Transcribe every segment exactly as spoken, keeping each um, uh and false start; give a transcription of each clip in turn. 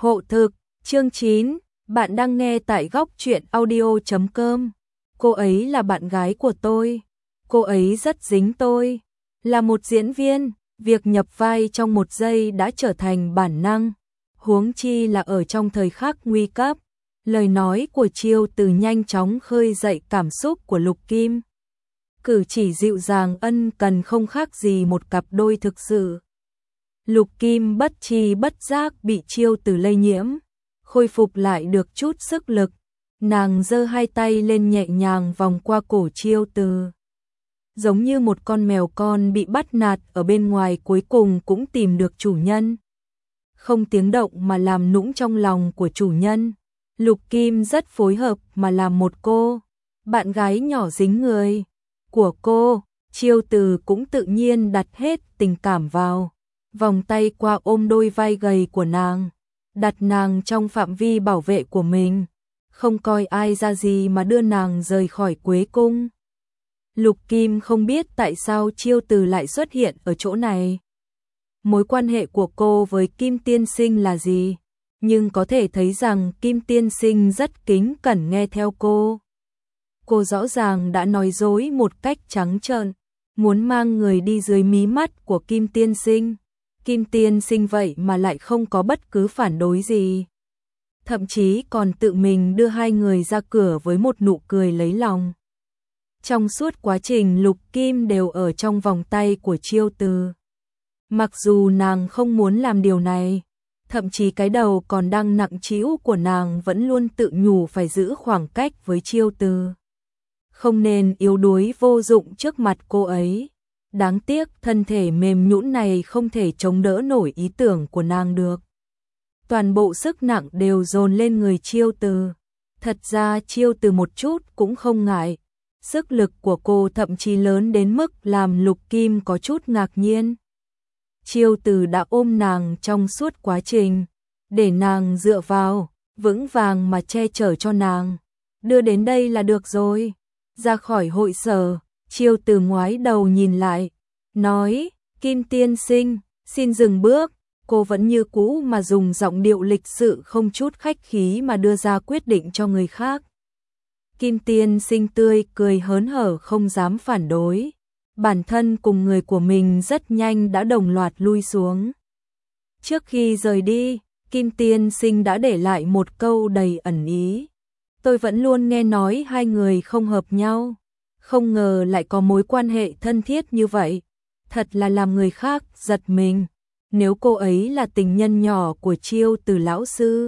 Hộ thực, chương chín, bạn đang nghe tại góc truyện audio chấm com. Cô ấy là bạn gái của tôi. Cô ấy rất dính tôi. Là một diễn viên, việc nhập vai trong một giây đã trở thành bản năng. Huống chi là ở trong thời khắc nguy cấp. Lời nói của Chiêu Từ nhanh chóng khơi dậy cảm xúc của Lục Kim. Cử chỉ dịu dàng ân cần không khác gì một cặp đôi thực sự. Lục Kim bất tri bất giác bị Chiêu Từ lây nhiễm, khôi phục lại được chút sức lực. Nàng giơ hai tay lên nhẹ nhàng vòng qua cổ Chiêu Từ. Giống như một con mèo con bị bắt nạt ở bên ngoài cuối cùng cũng tìm được chủ nhân. Không tiếng động mà làm nũng trong lòng của chủ nhân. Lục Kim rất phối hợp mà làm một cô bạn gái nhỏ dính người của cô. Chiêu Từ cũng tự nhiên đặt hết tình cảm vào, vòng tay qua ôm đôi vai gầy của nàng, đặt nàng trong phạm vi bảo vệ của mình, không coi ai ra gì mà đưa nàng rời khỏi Quế Cung. Lục Kim không biết tại sao Chiêu Từ lại xuất hiện ở chỗ này. Mối quan hệ của cô với Kim Tiên Sinh là gì? Nhưng có thể thấy rằng Kim Tiên Sinh rất kính cẩn nghe theo cô. Cô rõ ràng đã nói dối một cách trắng trợn, muốn mang người đi dưới mí mắt của Kim Tiên Sinh. Kim Tiên Sinh vậy mà lại không có bất cứ phản đối gì. Thậm chí còn tự mình đưa hai người ra cửa với một nụ cười lấy lòng. Trong suốt quá trình Lục Kim đều ở trong vòng tay của Chiêu Từ. Mặc dù nàng không muốn làm điều này, thậm chí cái đầu còn đang nặng trĩu của nàng vẫn luôn tự nhủ phải giữ khoảng cách với Chiêu Từ. Không nên yếu đuối vô dụng trước mặt cô ấy. Đáng tiếc thân thể mềm nhũn này không thể chống đỡ nổi ý tưởng của nàng được. Toàn bộ sức nặng đều dồn lên người Chiêu Từ. Thật ra Chiêu Từ một chút cũng không ngại. Sức lực của cô thậm chí lớn đến mức làm Lục Kim có chút ngạc nhiên. Chiêu Từ đã ôm nàng trong suốt quá trình, để nàng dựa vào, vững vàng mà che chở cho nàng. Đưa đến đây là được rồi. Ra khỏi hội sở, Chiêu Từ ngoái đầu nhìn lại, nói, Kim Tiên Sinh, xin dừng bước. Cô vẫn như cũ mà dùng giọng điệu lịch sự không chút khách khí mà đưa ra quyết định cho người khác. Kim Tiên Sinh tươi cười hớn hở không dám phản đối. Bản thân cùng người của mình rất nhanh đã đồng loạt lui xuống. Trước khi rời đi, Kim Tiên Sinh đã để lại một câu đầy ẩn ý. Tôi vẫn luôn nghe nói hai người không hợp nhau, không ngờ lại có mối quan hệ thân thiết như vậy. Thật là làm người khác giật mình. Nếu cô ấy là tình nhân nhỏ của Chiêu Từ lão sư,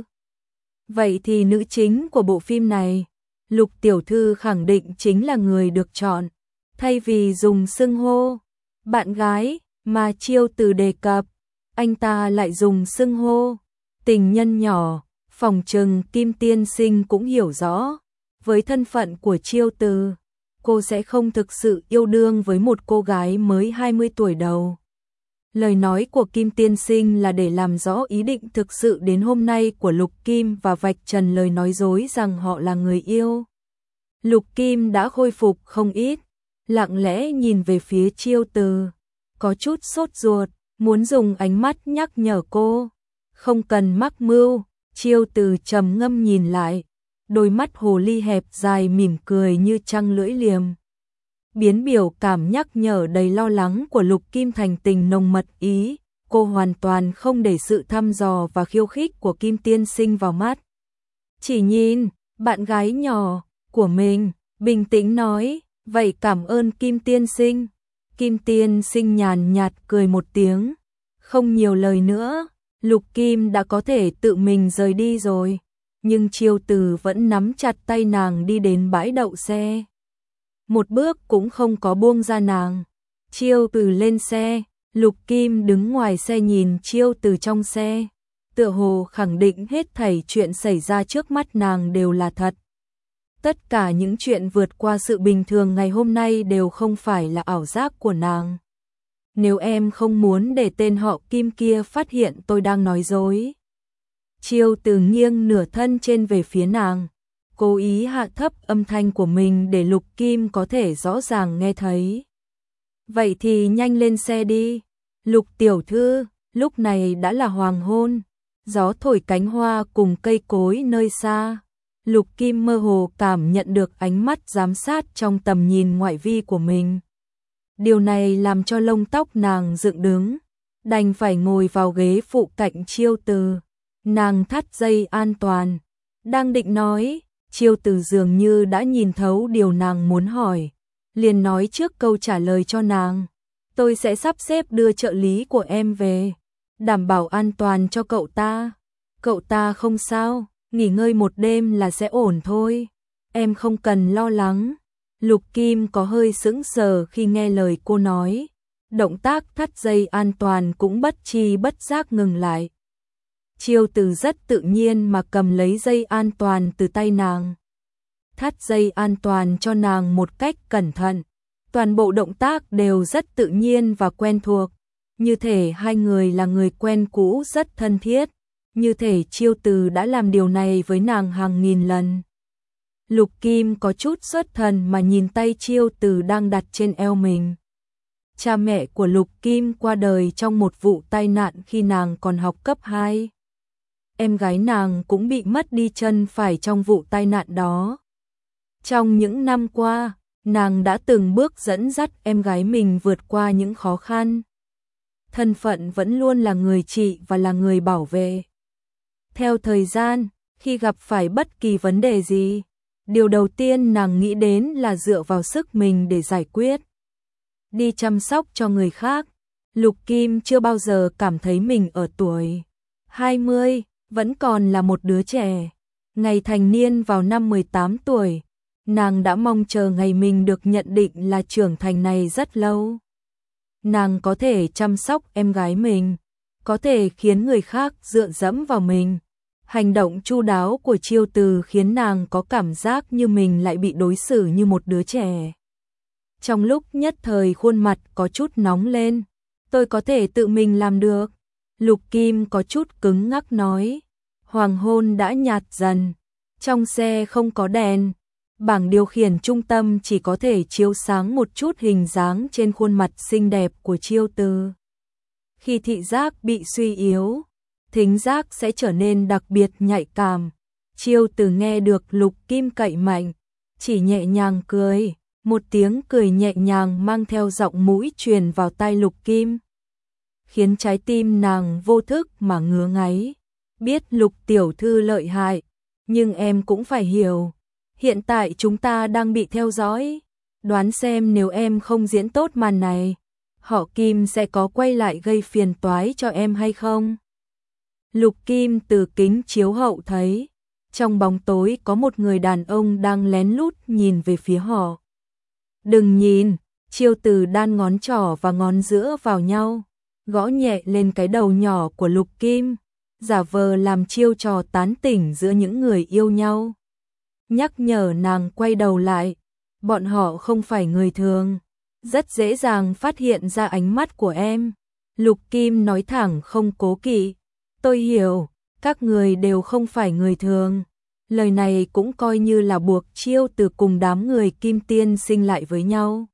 vậy thì nữ chính của bộ phim này, Lục tiểu thư khẳng định chính là người được chọn. Thay vì dùng xưng hô bạn gái mà Chiêu Từ đề cập, anh ta lại dùng xưng hô tình nhân nhỏ. Phòng trừng Kim Tiên Sinh cũng hiểu rõ, với thân phận của Chiêu Từ, cô sẽ không thực sự yêu đương với một cô gái mới hai mươi tuổi đầu. Lời nói của Kim Tiên Sinh là để làm rõ ý định thực sự đến hôm nay của Lục Kim và vạch trần lời nói dối rằng họ là người yêu. Lục Kim đã khôi phục không ít, lặng lẽ nhìn về phía Chiêu Từ, có chút sốt ruột, muốn dùng ánh mắt nhắc nhở cô, không cần mắc mưu. Chiêu Từ trầm ngâm nhìn lại, đôi mắt hồ ly hẹp dài mỉm cười như trăng lưỡi liềm. Biến biểu cảm nhắc nhở đầy lo lắng của Lục Kim thành tình nồng mật ý, cô hoàn toàn không để sự thăm dò và khiêu khích của Kim Tiên Sinh vào mắt. Chỉ nhìn bạn gái nhỏ của mình, bình tĩnh nói, vậy cảm ơn Kim Tiên Sinh. Kim Tiên Sinh nhàn nhạt cười một tiếng, không nhiều lời nữa. Lục Kim đã có thể tự mình rời đi rồi, nhưng Chiêu Từ vẫn nắm chặt tay nàng đi đến bãi đậu xe. Một bước cũng không có buông ra nàng. Chiêu Từ lên xe, Lục Kim đứng ngoài xe nhìn Chiêu Từ trong xe, tựa hồ khẳng định hết thảy chuyện xảy ra trước mắt nàng đều là thật. Tất cả những chuyện vượt qua sự bình thường ngày hôm nay đều không phải là ảo giác của nàng. Nếu em không muốn để tên họ Kim kia phát hiện tôi đang nói dối. Chiêu Từ nghiêng nửa thân trên về phía nàng, cố ý hạ thấp âm thanh của mình để Lục Kim có thể rõ ràng nghe thấy. Vậy thì nhanh lên xe đi. Lục tiểu thư, lúc này đã là hoàng hôn, gió thổi cánh hoa cùng cây cối nơi xa. Lục Kim mơ hồ cảm nhận được ánh mắt giám sát trong tầm nhìn ngoại vi của mình. Điều này làm cho lông tóc nàng dựng đứng, đành phải ngồi vào ghế phụ cạnh Chiêu Từ. Nàng thắt dây an toàn, đang định nói, Chiêu Từ dường như đã nhìn thấu điều nàng muốn hỏi, liền nói trước câu trả lời cho nàng. Tôi sẽ sắp xếp đưa trợ lý của em về, đảm bảo an toàn cho cậu ta. Cậu ta không sao, nghỉ ngơi một đêm là sẽ ổn thôi, em không cần lo lắng. Lục Kim có hơi sững sờ khi nghe lời cô nói, động tác thắt dây an toàn cũng bất chi bất giác ngừng lại. Chiêu Từ rất tự nhiên mà cầm lấy dây an toàn từ tay nàng, thắt dây an toàn cho nàng một cách cẩn thận. Toàn bộ động tác đều rất tự nhiên và quen thuộc, như thể hai người là người quen cũ rất thân thiết, như thể Chiêu Từ đã làm điều này với nàng hàng nghìn lần. Lục Kim có chút xuất thần mà nhìn tay Chiêu Từ đang đặt trên eo mình. Cha mẹ của Lục Kim qua đời trong một vụ tai nạn khi nàng còn học cấp hai. Em gái nàng cũng bị mất đi chân phải trong vụ tai nạn đó. Trong những năm qua, nàng đã từng bước dẫn dắt em gái mình vượt qua những khó khăn. Thân phận vẫn luôn là người chị và là người bảo vệ. Theo thời gian, khi gặp phải bất kỳ vấn đề gì, điều đầu tiên nàng nghĩ đến là dựa vào sức mình để giải quyết. Đi chăm sóc cho người khác, Lục Kim chưa bao giờ cảm thấy mình ở tuổi hai mươi, vẫn còn là một đứa trẻ. Ngày thành niên vào năm mười tám tuổi, nàng đã mong chờ ngày mình được nhận định là trưởng thành này rất lâu. Nàng có thể chăm sóc em gái mình, có thể khiến người khác dựa dẫm vào mình. Hành động chu đáo của Chiêu Từ khiến nàng có cảm giác như mình lại bị đối xử như một đứa trẻ. Trong lúc nhất thời khuôn mặt có chút nóng lên, tôi có thể tự mình làm được. Lục Kim có chút cứng ngắc nói. Hoàng hôn đã nhạt dần, trong xe không có đèn, bảng điều khiển trung tâm chỉ có thể chiếu sáng một chút hình dáng trên khuôn mặt xinh đẹp của Chiêu Từ. Khi thị giác bị suy yếu, thính giác sẽ trở nên đặc biệt nhạy cảm. Chiêu Từ nghe được Lục Kim cậy mạnh, chỉ nhẹ nhàng cười, một tiếng cười nhẹ nhàng mang theo giọng mũi truyền vào tai Lục Kim, khiến trái tim nàng vô thức mà ngứa ngáy. Biết Lục tiểu thư lợi hại, nhưng em cũng phải hiểu, hiện tại chúng ta đang bị theo dõi. Đoán xem nếu em không diễn tốt màn này, họ Kim sẽ có quay lại gây phiền toái cho em hay không? Lục Kim từ kính chiếu hậu thấy, trong bóng tối có một người đàn ông đang lén lút nhìn về phía họ. Đừng nhìn, Chiêu Từ đan ngón trỏ và ngón giữa vào nhau, gõ nhẹ lên cái đầu nhỏ của Lục Kim, giả vờ làm chiêu trò tán tỉnh giữa những người yêu nhau. Nhắc nhở nàng quay đầu lại, bọn họ không phải người thường, rất dễ dàng phát hiện ra ánh mắt của em. Lục Kim nói thẳng không cố kỵ, tôi hiểu, các người đều không phải người thường. Lời này cũng coi như là buộc Chiêu Từ cùng đám người Kim Tiên sinh lại với nhau.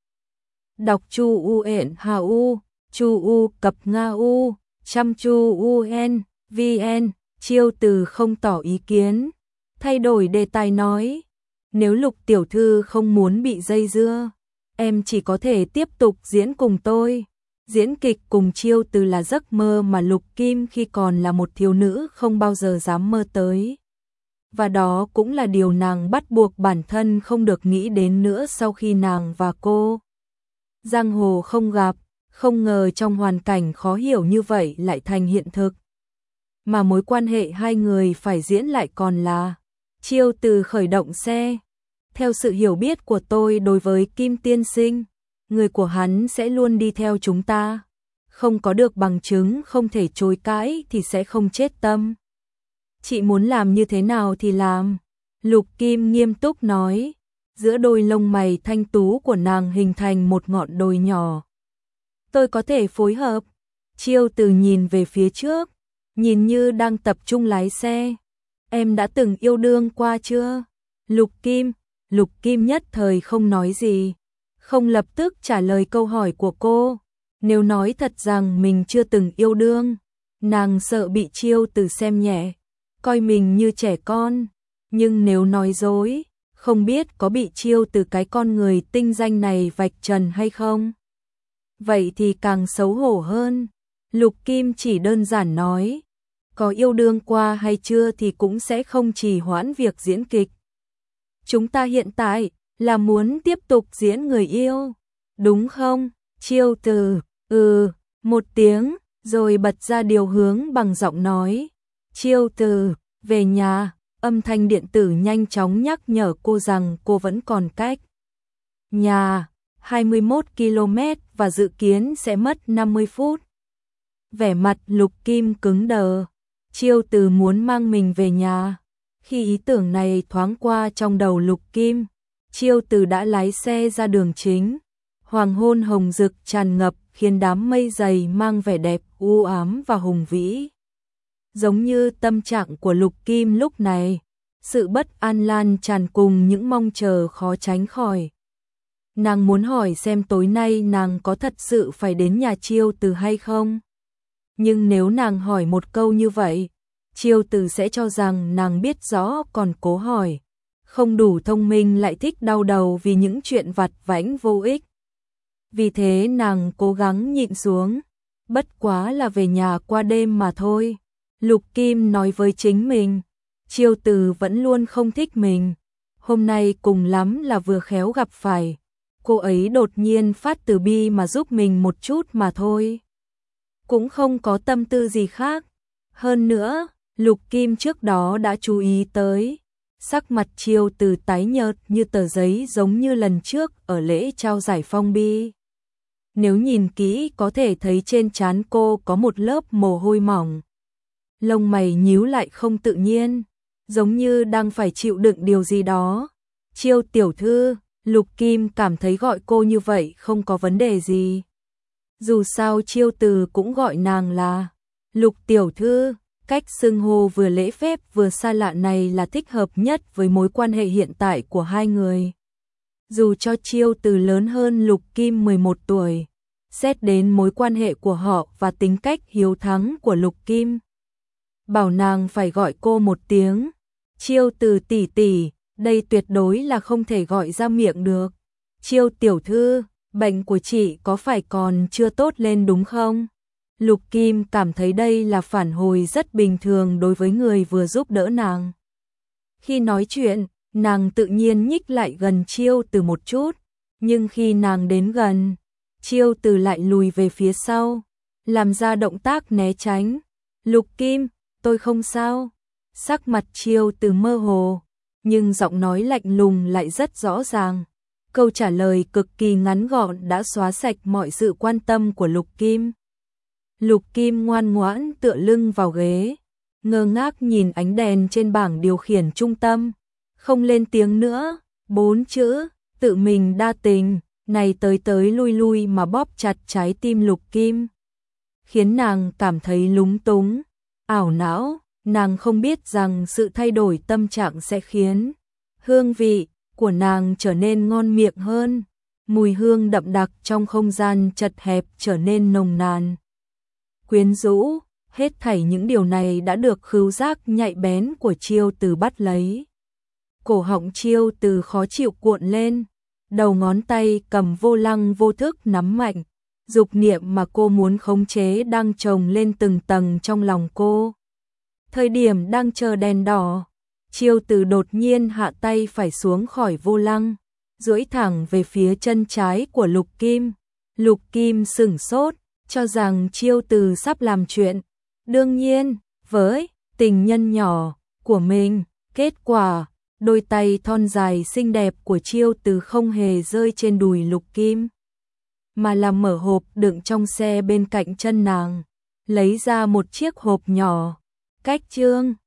Đọc chu u ện hà u, chu u cập nga u, chăm chu u en, vn. Chiêu Từ không tỏ ý kiến, thay đổi đề tài nói, nếu Lục tiểu thư không muốn bị dây dưa, em chỉ có thể tiếp tục diễn cùng tôi. Diễn kịch cùng Chiêu Từ là giấc mơ mà Lục Kim khi còn là một thiếu nữ không bao giờ dám mơ tới. Và đó cũng là điều nàng bắt buộc bản thân không được nghĩ đến nữa sau khi nàng và cô giang hồ không gặp, không ngờ trong hoàn cảnh khó hiểu như vậy lại thành hiện thực. Mà mối quan hệ hai người phải diễn lại còn là Chiêu Từ khởi động xe. Theo sự hiểu biết của tôi đối với Kim tiên sinh, người của hắn sẽ luôn đi theo chúng ta. Không có được bằng chứng không thể chối cãi thì sẽ không chết tâm. Chị muốn làm như thế nào thì làm. Lục Kim nghiêm túc nói, giữa đôi lông mày thanh tú của nàng hình thành một ngọn đồi nhỏ. Tôi có thể phối hợp. Chiêu Từ nhìn về phía trước, nhìn như đang tập trung lái xe. Em đã từng yêu đương qua chưa? Lục Kim, Lục Kim nhất thời không nói gì, không lập tức trả lời câu hỏi của cô. Nếu nói thật rằng mình chưa từng yêu đương, Nàng sợ bị Chiêu Từ xem nhẹ, coi mình như trẻ con, nhưng nếu nói dối, không biết có bị Chiêu Từ cái con người tinh danh này vạch trần hay không. Vậy thì càng xấu hổ hơn. Lục Kim chỉ đơn giản nói, có yêu đương qua hay chưa thì cũng sẽ không trì hoãn việc diễn kịch. Chúng ta hiện tại là muốn tiếp tục diễn người yêu, đúng không? Chiêu Từ, ừ, một tiếng, rồi bật ra điều hướng bằng giọng nói. Chiêu Từ, về nhà, âm thanh điện tử nhanh chóng nhắc nhở cô rằng cô vẫn còn cách nhà hai mươi mốt ki lô mét và dự kiến sẽ mất năm mươi phút. Vẻ mặt Lục Kim cứng đờ, Chiêu Từ muốn mang mình về nhà. Khi ý tưởng này thoáng qua trong đầu Lục Kim, Chiêu Từ đã lái xe ra đường chính. Hoàng hôn hồng rực tràn ngập khiến đám mây dày mang vẻ đẹp u ám và hùng vĩ. Giống như tâm trạng của Lục Kim lúc này, sự bất an lan tràn cùng những mong chờ khó tránh khỏi. Nàng muốn hỏi xem tối nay nàng có thật sự phải đến nhà Chiêu Từ hay không? Nhưng nếu nàng hỏi một câu như vậy, Chiêu Từ sẽ cho rằng nàng biết rõ còn cố hỏi. Không đủ thông minh lại thích đau đầu vì những chuyện vặt vãnh vô ích. Vì thế nàng cố gắng nhịn xuống, bất quá là về nhà qua đêm mà thôi. Lục Kim nói với chính mình, Chiêu Từ vẫn luôn không thích mình. Hôm nay cùng lắm là vừa khéo gặp phải. Cô ấy đột nhiên phát từ bi mà giúp mình một chút mà thôi. Cũng không có tâm tư gì khác. Hơn nữa, Lục Kim trước đó đã chú ý tới. Sắc mặt Chiêu Từ tái nhợt như tờ giấy giống như lần trước ở lễ trao giải phong bi. Nếu nhìn kỹ có thể thấy trên trán cô có một lớp mồ hôi mỏng. Lông mày nhíu lại không tự nhiên, giống như đang phải chịu đựng điều gì đó. Chiêu tiểu thư, Lục Kim cảm thấy gọi cô như vậy không có vấn đề gì. Dù sao Chiêu Từ cũng gọi nàng là Lục tiểu thư, cách xưng hô vừa lễ phép vừa xa lạ này là thích hợp nhất với mối quan hệ hiện tại của hai người. Dù cho Chiêu Từ lớn hơn Lục Kim mười một tuổi, xét đến mối quan hệ của họ và tính cách hiếu thắng của Lục Kim, bảo nàng phải gọi cô một tiếng Chiêu Từ tỷ tỷ, đây tuyệt đối là không thể gọi ra miệng được. Chiêu tiểu thư, bệnh của chị có phải còn chưa tốt lên đúng không? Lục Kim cảm thấy đây là phản hồi rất bình thường đối với người vừa giúp đỡ nàng. Khi nói chuyện, nàng tự nhiên nhích lại gần Chiêu Từ một chút, nhưng khi nàng đến gần, Chiêu Từ lại lùi về phía sau, làm ra động tác né tránh. Lục Kim, tôi không sao. Sắc mặt Chiêu Từ mơ hồ, nhưng giọng nói lạnh lùng lại rất rõ ràng. Câu trả lời cực kỳ ngắn gọn đã xóa sạch mọi sự quan tâm của Lục Kim. Lục Kim ngoan ngoãn tựa lưng vào ghế, ngơ ngác nhìn ánh đèn trên bảng điều khiển trung tâm, không lên tiếng nữa. Bốn chữ, tự mình đa tình, này tới tới lui lui mà bóp chặt trái tim Lục Kim, khiến nàng cảm thấy lúng túng, ảo não. Nàng không biết rằng sự thay đổi tâm trạng sẽ khiến hương vị của nàng trở nên ngon miệng hơn, mùi hương đậm đặc trong không gian chật hẹp trở nên nồng nàn, quyến rũ. Hết thảy những điều này đã được khứu giác nhạy bén của Chiêu Từ bắt lấy. Cổ họng Chiêu Từ khó chịu cuộn lên, đầu ngón tay cầm vô lăng vô thức nắm mạnh, dục niệm mà cô muốn khống chế đang chồng lên từng tầng trong lòng cô. Thời điểm đang chờ đèn đỏ, Chiêu Từ đột nhiên hạ tay phải xuống khỏi vô lăng, duỗi thẳng về phía chân trái của Lục Kim. Lục Kim sửng sốt, cho rằng Chiêu Từ sắp làm chuyện. Đương nhiên, với tình nhân nhỏ của mình, kết quả, đôi tay thon dài xinh đẹp của Chiêu Từ không hề rơi trên đùi Lục Kim, mà là mở hộp đựng trong xe bên cạnh chân nàng, lấy ra một chiếc hộp nhỏ. Cách chương